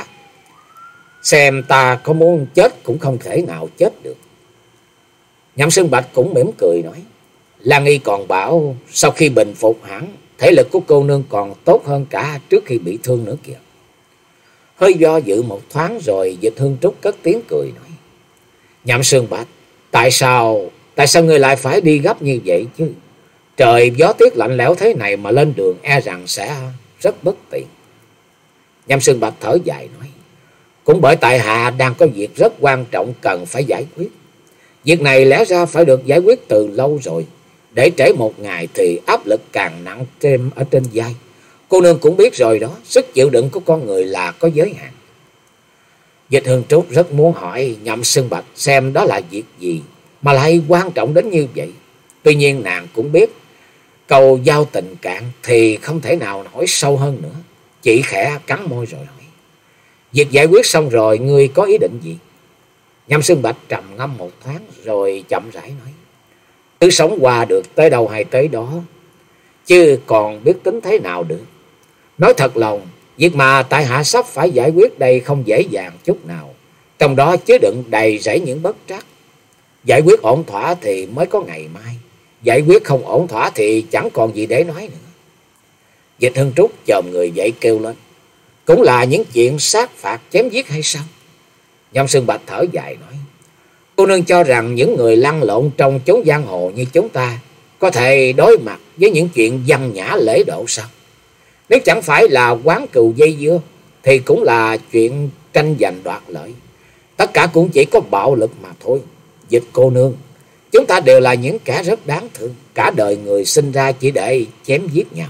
xem ta có muốn chết cũng không thể nào chết được. Nhậm Sương Bạch cũng mỉm cười nói: Lan Y còn bảo sau khi bình phục hẳn, thể lực của cô nương còn tốt hơn cả trước khi bị thương nữa kìa. Hơi do dự một thoáng rồi Dịch Hương Trúc cất tiếng cười nói: Nhậm Sương Bạch, tại sao, tại sao ngươi lại phải đi gấp như vậy chứ? Trời gió tuyết lạnh lẽo thế này mà lên đường e rằng sẽ rất bất tiện. Nhậm Sương Bạch thở dài nói: cũng bởi tại hạ đang có việc rất quan trọng cần phải giải quyết. Việc này lẽ ra phải được giải quyết từ lâu rồi, để trễ một ngày thì áp lực càng nặng thêm ở trên vai. Cô nương cũng biết rồi đó, sức chịu đựng của con người là có giới hạn. Dịch Hương Trúc rất muốn hỏi Nhậm Sương Bạch xem đó là việc gì mà lại quan trọng đến như vậy. Tuy nhiên nàng cũng biết cầu giao tình cạn thì không thể nào hỏi sâu hơn nữa, chỉ khẽ cắn môi rồi hỏi: việc giải quyết xong rồi ngươi có ý định gì? Nhậm Sương Bạch trầm ngâm một thoáng rồi chậm rãi nói: cứ sống qua được tới đâu hay tới đó, chứ còn biết tính thế nào được. Nói thật lòng, việc mà tại hạ sắp phải giải quyết đây không dễ dàng chút nào, trong đó chứa đựng đầy rẫy những bất trắc. Giải quyết ổn thỏa thì mới có ngày mai, giải quyết không ổn thỏa thì chẳng còn gì để nói nữa. Dịch Hương Trúc chồm người dậy kêu lên: cũng là những chuyện sát phạt chém giết hay sao? Nhậm Sương Bạch thở dài nói: cô nương cho rằng những người lăn lộn trong chốn giang hồ như chúng ta có thể đối mặt với những chuyện văn nhã lễ độ sao? Nếu chẳng phải là quán cừu dây dưa thì cũng là chuyện tranh giành đoạt lợi, tất cả cũng chỉ có bạo lực mà thôi. Dịch cô nương, chúng ta đều là những kẻ rất đáng thương, cả đời người sinh ra chỉ để chém giết nhau.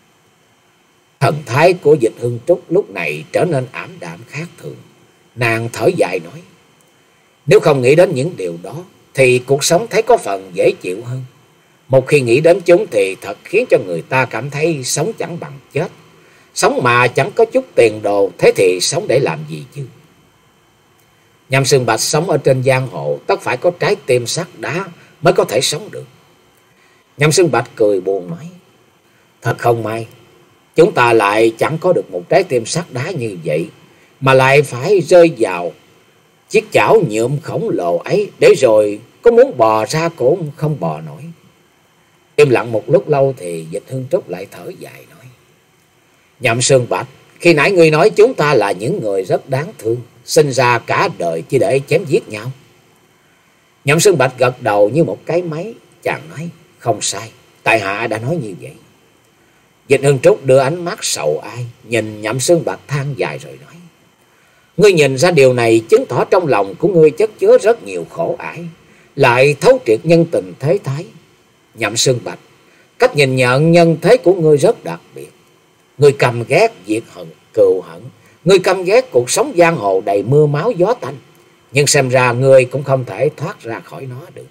Thần thái của Dịch Hương Trúc lúc này trở nên ảm đạm khác thường. Nàng thở dài nói: nếu không nghĩ đến những điều đó thì cuộc sống thấy có phần dễ chịu hơn. Một khi nghĩ đến chúng thì thật khiến cho người ta cảm thấy sống chẳng bằng chết. Sống mà chẳng có chút tiền đồ, thế thì sống để làm gì chứ? Nhậm Sương Bạch sống ở trên giang hồ tất phải có trái tim sắt đá mới có thể sống được. Nhậm Sương Bạch cười buồn nói: thật không may, chúng ta lại chẳng có được một trái tim sắt đá như vậy, mà lại phải rơi vào chiếc chảo nhuộm khổng lồ ấy, để rồi có muốn bò ra cũng không bò nổi. Im lặng một lúc lâu thì Dịch Hương Trúc lại thở dài nói: Nhậm Sương Bạch, khi nãy ngươi nói chúng ta là những người rất đáng thương, sinh ra cả đời chỉ để chém giết nhau. Nhậm Sương Bạch gật đầu như một cái máy, chàng nói: không sai, tại hạ đã nói như vậy. Dịch Hương Trúc đưa ánh mắt sầu ai nhìn Nhậm Sương Bạch than dài rồi nói: Ngươi nhìn ra điều này chứng tỏ trong lòng của ngươi chất chứa rất nhiều khổ ải, lại thấu triệt nhân tình thế thái. Nhậm Sương Bạch, cách nhìn nhận nhân thế của ngươi rất đặc biệt. Ngươi căm ghét diệt hận, cừu hận. Ngươi căm ghét cuộc sống giang hồ đầy mưa máu gió tanh. Nhưng xem ra ngươi cũng không thể thoát ra khỏi nó được.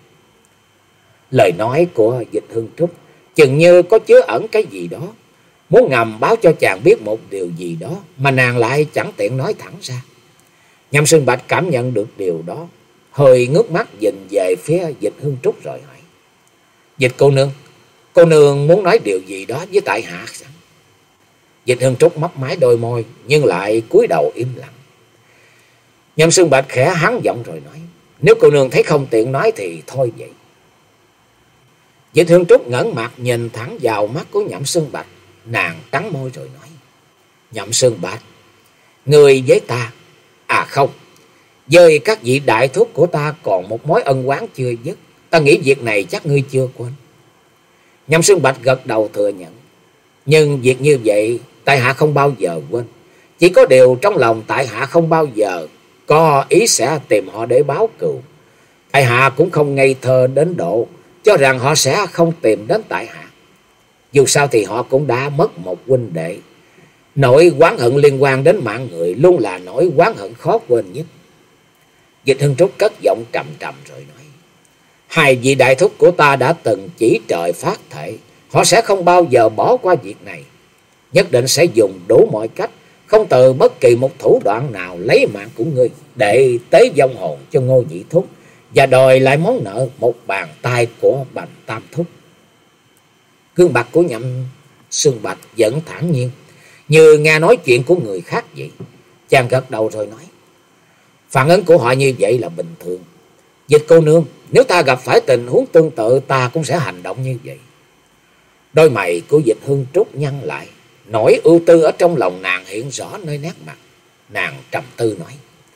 Lời nói của Dịch Hương Trúc chừng như có chứa ẩn cái gì đó, muốn ngầm báo cho chàng biết một điều gì đó mà nàng lại chẳng tiện nói thẳng ra. Nhậm Sương Bạch cảm nhận được điều đó, hơi ngước mắt nhìn về phía Dịch Hương Trúc rồi hỏi: Dịch cô nương, cô nương muốn nói điều gì đó với tại hạ sao? Dịch Hương Trúc mấp máy đôi môi nhưng lại cúi đầu im lặng. Nhậm Sương Bạch khẽ hắn giọng rồi nói: Nếu cô nương thấy không tiện nói thì thôi vậy. Dịch Hương Trúc ngẩng mặt nhìn thẳng vào mắt của Nhậm Sương Bạch, nàng cắn môi rồi nói: Nhậm Sương Bạch, người với ta, à không, với các vị đại thúc của ta còn một mối ân oán chưa dứt. Ta nghĩ việc này chắc ngươi chưa quên. Nhậm Sương Bạch gật đầu thừa nhận: Nhưng việc như vậy tại hạ không bao giờ quên. Chỉ có điều trong lòng tại hạ không bao giờ có ý sẽ tìm họ để báo cừu. Tại hạ cũng không ngây thơ đến độ cho rằng họ sẽ không tìm đến tại hạ. Dù sao thì họ cũng đã mất một huynh đệ. Nỗi oán hận liên quan đến mạng người luôn là nỗi oán hận khó quên nhất. Dịch Hương Trúc cất giọng trầm trầm rồi nói: Hai vị đại thúc của ta đã từng chỉ trời phát thệ, họ sẽ không bao giờ bỏ qua việc này. Nhất định sẽ dùng đủ mọi cách, không từ bất kỳ một thủ đoạn nào lấy mạng của ngươi để tế vong hồn cho Ngô Nhị Thúc và đòi lại món nợ một bàn tay của Bành Tam Thúc. Gương mặt của Nhậm Sương Bạch vẫn thản nhiên, như nghe nói chuyện của người khác vậy. Chàng gật đầu rồi nói: Phản ứng của họ như vậy là bình thường. Dịch cô nương, nếu ta gặp phải tình huống tương tự, ta cũng sẽ hành động như vậy. Đôi mày của Dịch Hương Trúc nhăn lại, nỗi ưu tư ở trong lòng nàng hiện rõ nơi nét mặt. Nàng trầm tư nói: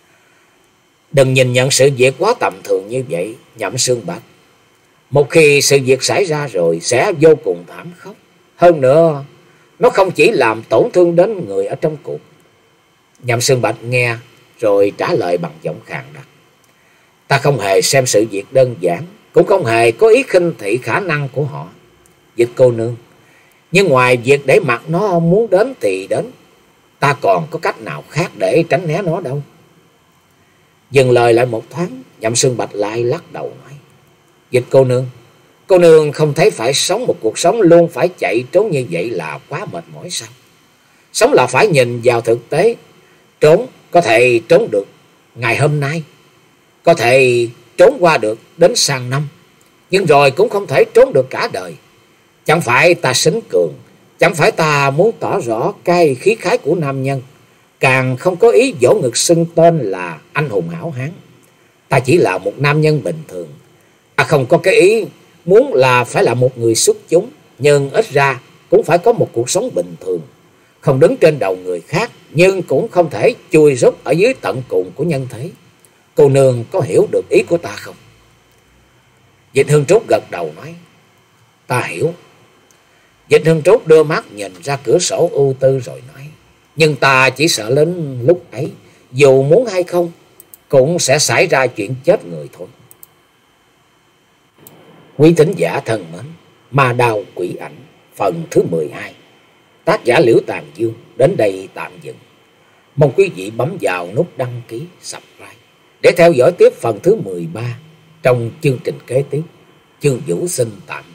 Đừng nhìn nhận sự việc quá tầm thường như vậy, Nhậm Sương Bạch. Một khi sự việc xảy ra rồi sẽ vô cùng thảm khốc. Hơn nữa, nó không chỉ làm tổn thương đến người ở trong cuộc. Nhậm Sương Bạch nghe rồi trả lời bằng giọng khàn đặc: Ta không hề xem sự việc đơn giản, cũng không hề có ý khinh thị khả năng của họ, Dịch cô nương. Nhưng ngoài việc để mặc nó muốn đến thì đến, ta còn có cách nào khác để tránh né nó đâu. Dừng lời lại một thoáng, Nhậm Sương Bạch lại lắc đầu nói: Dịch cô nương, cô nương không thấy phải sống một cuộc sống luôn phải chạy trốn như vậy là quá mệt mỏi sao? Sống là phải nhìn vào thực tế. Trốn có thể trốn được ngày hôm nay, có thể trốn qua được đến sang năm, nhưng rồi cũng không thể trốn được cả đời. Chẳng phải ta xính cường, chẳng phải ta muốn tỏ rõ cái khí khái của nam nhân, càng không có ý vỗ ngực xưng tên là anh hùng hảo hán. Ta chỉ là một nam nhân bình thường. Ta không có cái ý muốn là phải là một người xuất chúng, nhưng ít ra cũng phải có một cuộc sống bình thường, không đứng trên đầu người khác, nhưng cũng không thể chui rút ở dưới tận cùng của nhân thế. Cô nương có hiểu được ý của ta không? Dịch Hương Trúc gật đầu nói: Ta hiểu. Dịch Hương Trúc đưa mắt nhìn ra cửa sổ ưu tư rồi nói: Nhưng ta chỉ sợ đến lúc ấy, dù muốn hay không, cũng sẽ xảy ra chuyện chết người thôi. Quý thính giả thân mến, Ma Đao Quỷ Ảnh phần thứ mười hai, tác giả Liễu Tàn Dương đến đây tạm dừng. Mong quý vị bấm vào nút đăng ký, subscribe để theo dõi tiếp phần thứ mười ba trong chương trình kế tiếp. Chương Vũ xin tạm